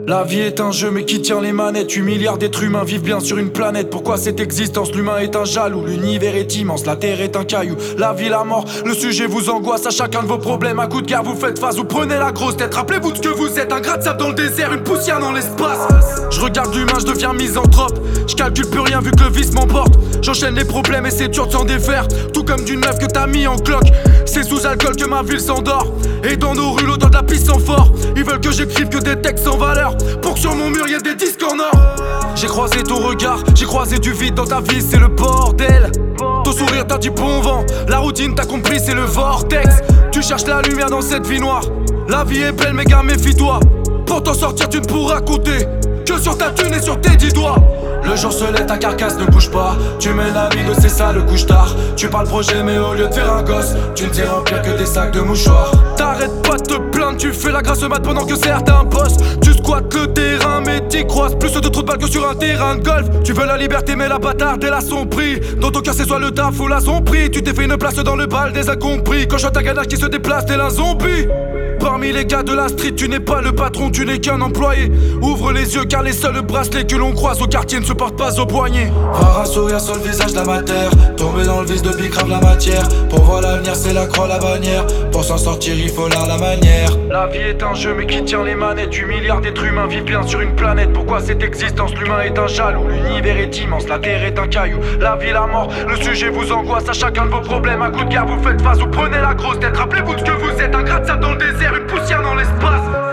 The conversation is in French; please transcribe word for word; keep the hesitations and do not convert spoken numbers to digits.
La vie est un jeu mais qui tient les manettes? huit milliards d'êtres humains vivent bien sur une planète. Pourquoi cette existence? L'humain est un jaloux. L'univers est immense, la terre est un caillou. La vie, la mort, le sujet vous angoisse. À chacun de vos problèmes, à coup de guerre vous faites face. Vous prenez la grosse tête, rappelez-vous de ce que vous êtes. Un grain de sable dans le désert, une poussière dans l'espace. Je regarde l'humain, je deviens misanthrope. Je calcule plus rien vu que le vice m'emporte. J'enchaîne les problèmes et c'est dur de s'en défaire. Tout comme d'une meuf que t'as mis en cloque. C'est sous alcool que ma ville s'endort. Et dans nos rues, l'odeur de la pisse sent fort. Ils veulent que j'écrive que des textes sans valeur, pour que sur mon mur y'a des disques en or. J'ai croisé ton regard, j'ai croisé du vide dans ta vie, c'est le bordel. Ton sourire t'a dit bon vent, la routine t'as compris c'est le vortex. Tu cherches la lumière dans cette vie noire. La vie est belle mais gars méfie-toi. Pour t'en sortir tu ne pourras compter que sur ta thune et sur tes dix doigts. Le jour se lève, ta carcasse ne bouge pas. Tu mènes la vie de c'est ça le couche-tard. Tu parles projet mais au lieu de faire un gosse, tu ne sais remplir que des sacs de mouchoirs. T'arrêtes pas de te plaindre, tu fais la grasse mat pendant que certains bossent. Tu squattes le terrain mais t'y croises plus de trous de balles que sur un terrain de golf. Tu veux la liberté mais la bâtarde elle a son prix. Dans ton cœur c'est soit le taf ou la son prix. Tu t'es fait une place dans le bal des incompris. Quand je vois ta ganache qui se déplace tel un zombie. Parmi les gars de la street, tu n'es pas le patron, tu n'es qu'un employé. Ouvre les yeux car les seuls bracelets que l'on croise au quartier ne se portent pas au poignet. Rare un sourire sur le visage de l'amateur. Tomber dans le vice de bicrave la matière. Pour voir l'avenir c'est la croix la bannière. Pour s'en sortir il faut l'art la manière. La vie est un jeu mais qui tient les manettes. huit milliards d'êtres humains vivent bien sur une planète. Pourquoi cette existence? L'humain est un jaloux. L'univers est immense, la terre est un caillou. La vie, la mort, le sujet vous angoisse. À chacun de vos problèmes, à coup de guerre vous faites face. Vous prenez la grosse tête, rappelez-vous de ce que vous êtes. Un grain de sable dans le désert, une poussière dans l'espace.